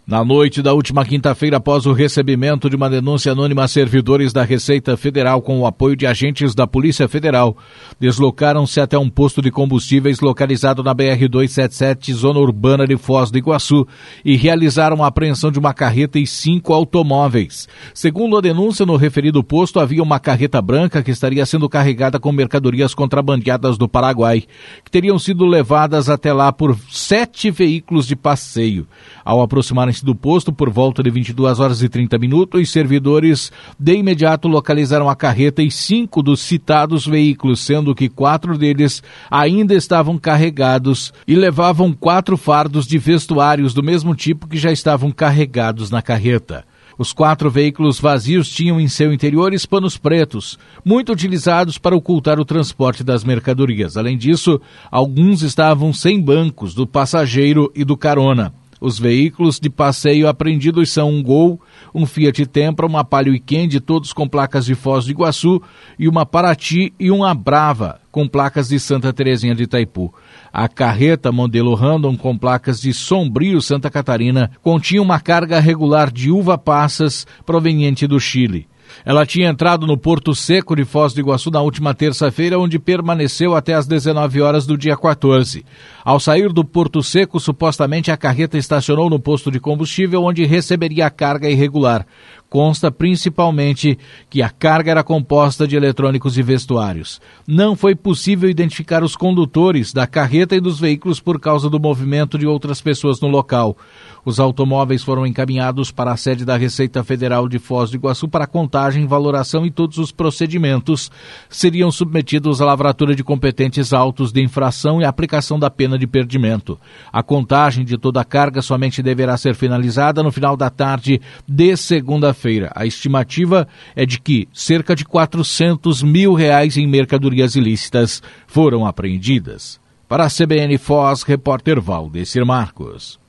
Na noite da última quinta-feira, após o recebimento de uma denúncia anônima, servidores da Receita Federal, com o apoio de agentes da Polícia Federal, deslocaram-se até um posto de combustíveis localizado na BR-277, zona urbana de Foz do Iguaçu, e realizaram a apreensão de uma carreta e 5 automóveis. Segundo a denúncia, no referido posto havia uma carreta branca que estaria sendo carregada com mercadorias contrabandeadas do Paraguai, que teriam sido levadas até lá por 7 veículos de passeio. Ao aproximarem-se do posto por volta de 22 horas e 30 minutos, os servidores de imediato localizaram a carreta e 5 dos citados veículos, sendo que 4 deles ainda estavam carregados e levavam 4 fardos de vestuários do mesmo tipo que já estavam carregados na carreta. Os 4 veículos vazios tinham em seu interior panos pretos, muito utilizados para ocultar o transporte das mercadorias. Além disso, alguns estavam sem bancos do passageiro e do carona. Os veículos de passeio apreendidos são um Gol, um Fiat Tempra, uma Palio Weekend, todos com placas de Foz do Iguaçu, e uma Paraty e uma Brava, com placas de Santa Terezinha de Itaipu. A carreta modelo Randon, com placas de Sombrio, Santa Catarina, continha uma carga regular de uva passas proveniente do Chile. Ela tinha entrado no Porto Seco de Foz do Iguaçu na última terça-feira, onde permaneceu até às 19 horas do dia 14. Ao sair do Porto Seco, supostamente a carreta estacionou no posto de combustível, onde receberia a carga irregular. Consta principalmente que a carga era composta de eletrônicos e vestuários. Não foi possível identificar os condutores da carreta e dos veículos por causa do movimento de outras pessoas no local. Os automóveis foram encaminhados para a sede da Receita Federal de Foz do Iguaçu para contagem, valoração e todos os procedimentos seriam submetidos à lavratura de competentes autos de infração e aplicação da pena de perdimento. A contagem de toda a carga somente deverá ser finalizada no final da tarde de segunda-feira. A estimativa é de que cerca de R$400 mil em mercadorias ilícitas foram apreendidas. Para a CBN Foz, repórter Valdecir Marcos.